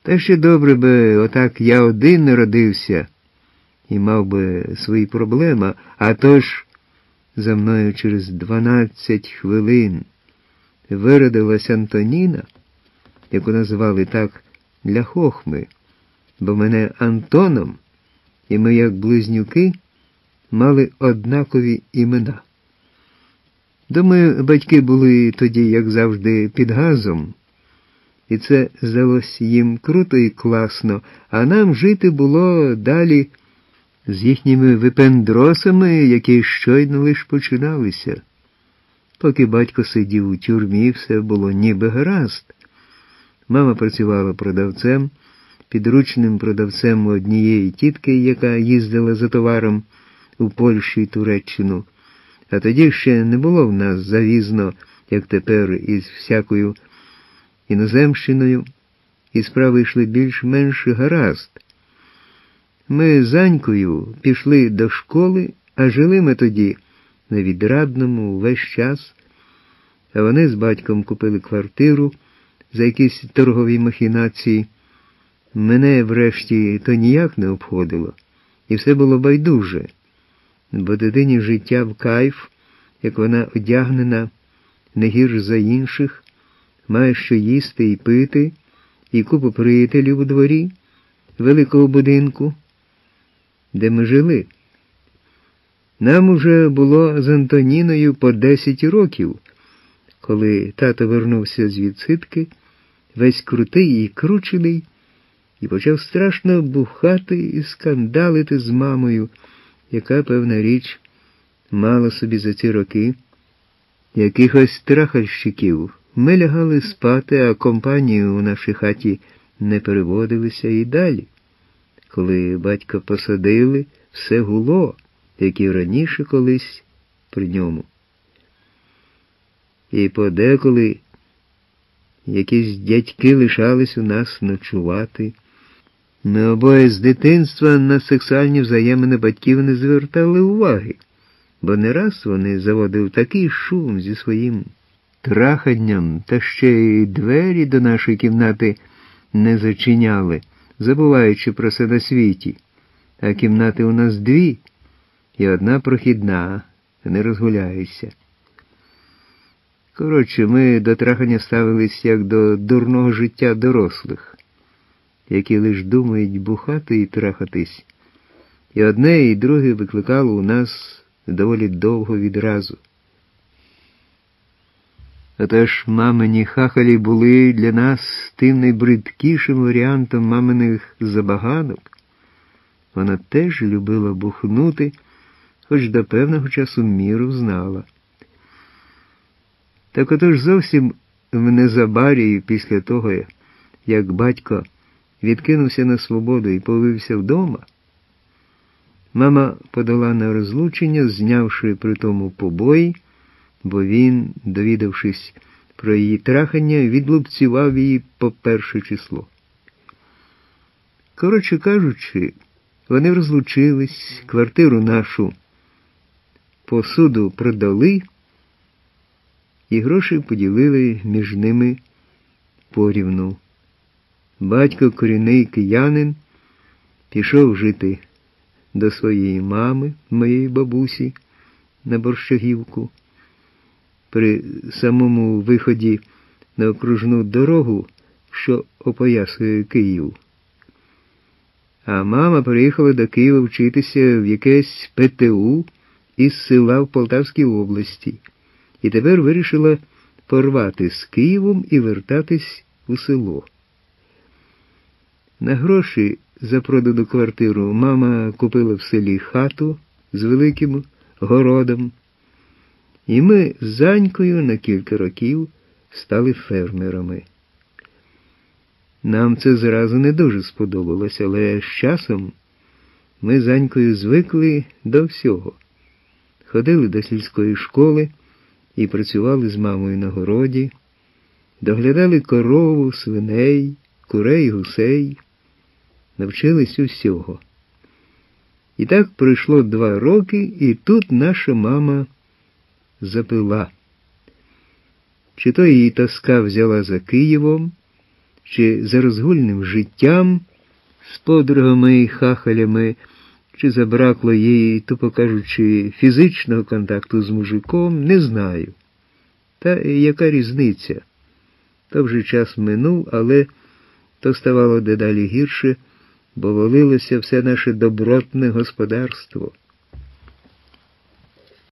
А ще добре би, отак я один народився і мав би свої проблеми, а то ж за мною через 12 хвилин виродилась Антоніна, яку називали так для хохми, бо мене Антоном, і ми, як близнюки, мали однакові імена. Думаю, батьки були тоді, як завжди, під газом, і це здалося їм круто і класно, а нам жити було далі з їхніми випендросами, які щойно лиш починалися. Поки батько сидів у тюрмі, все було ніби гаразд. Мама працювала продавцем, підручним продавцем у однієї тітки, яка їздила за товаром у Польщу і Туреччину. А тоді ще не було в нас завізно, як тепер, із всякою іноземщиною, і справи йшли більш-менш гаразд. Ми з Анькою пішли до школи, а жили ми тоді на Відрадному весь час, а вони з батьком купили квартиру за якісь торгові махінації. Мене, врешті, то ніяк не обходило, і все було байдуже, бо дитині життя в кайф, як вона одягнена не гірш за інших, має що їсти і пити, і купу приятелів у дворі великого будинку, де ми жили. Нам уже було з Антоніною по 10 років, коли тато вернувся з відсидки, весь крутий і кручений, і почав страшно бухати і скандалити з мамою, яка, певна річ, мала собі за ці роки якихось трахальщиків. Ми лягали спати, а компанію у нашій хаті не переводилися і далі. Коли батька посадили, все гуло, як і раніше колись при ньому. І подеколи якісь дядьки лишались у нас ночувати. Ми обоє з дитинства на сексуальні взаємини батьків не звертали уваги, бо не раз вони заводили такий шум зі своїм траханням, та ще й двері до нашої кімнати не зачиняли, забуваючи про все на світі. А кімнати у нас 2, і одна прохідна, не розгуляєшся. Коротше, ми до трахання ставились як до дурного життя дорослих, які лиш думають бухати і трахатись. І одне, і друге викликало у нас доволі довго відразу. Отож, мамині хахалі були для нас тим найбридкішим варіантом маминих забаганок. Вона теж любила бухнути, хоч до певного часу міру знала. Так отож зовсім в незабарі після того, як батько відкинувся на свободу і появився вдома, мама подала на розлучення, знявши при тому побої, бо він, довідавшись про її трахання, відлупцював її по 1 число. Коротше кажучи, вони розлучились, квартиру нашу по суду продали, і гроші поділили між ними порівну. Батько, корінний киянин, пішов жити до своєї мами, моєї бабусі, на Борщагівку. При самому виході на окружну дорогу, що опоясує Київ. А мама приїхала до Києва вчитися в якесь ПТУ із села в Полтавській області. І тепер вирішила порвати з Києвом і вертатись у село. На гроші за продану квартиру мама купила в селі хату з великим городом, і ми з Анькою на кілька років стали фермерами. Нам це зразу не дуже сподобалося, але з часом ми з Анькою звикли до всього. Ходили до сільської школи і працювали з мамою на городі, доглядали корову, свиней, курей, гусей, навчились усього. І так пройшло 2 роки, і тут наша мама запила. Чи то її тоска взяла за Києвом, чи за розгульним життям, з подругами і хахалями, чи забракло їй, тупо кажучи, фізичного контакту з мужиком, не знаю. Та яка різниця? То вже час минув, але то ставало дедалі гірше, бо валилося все наше добротне господарство.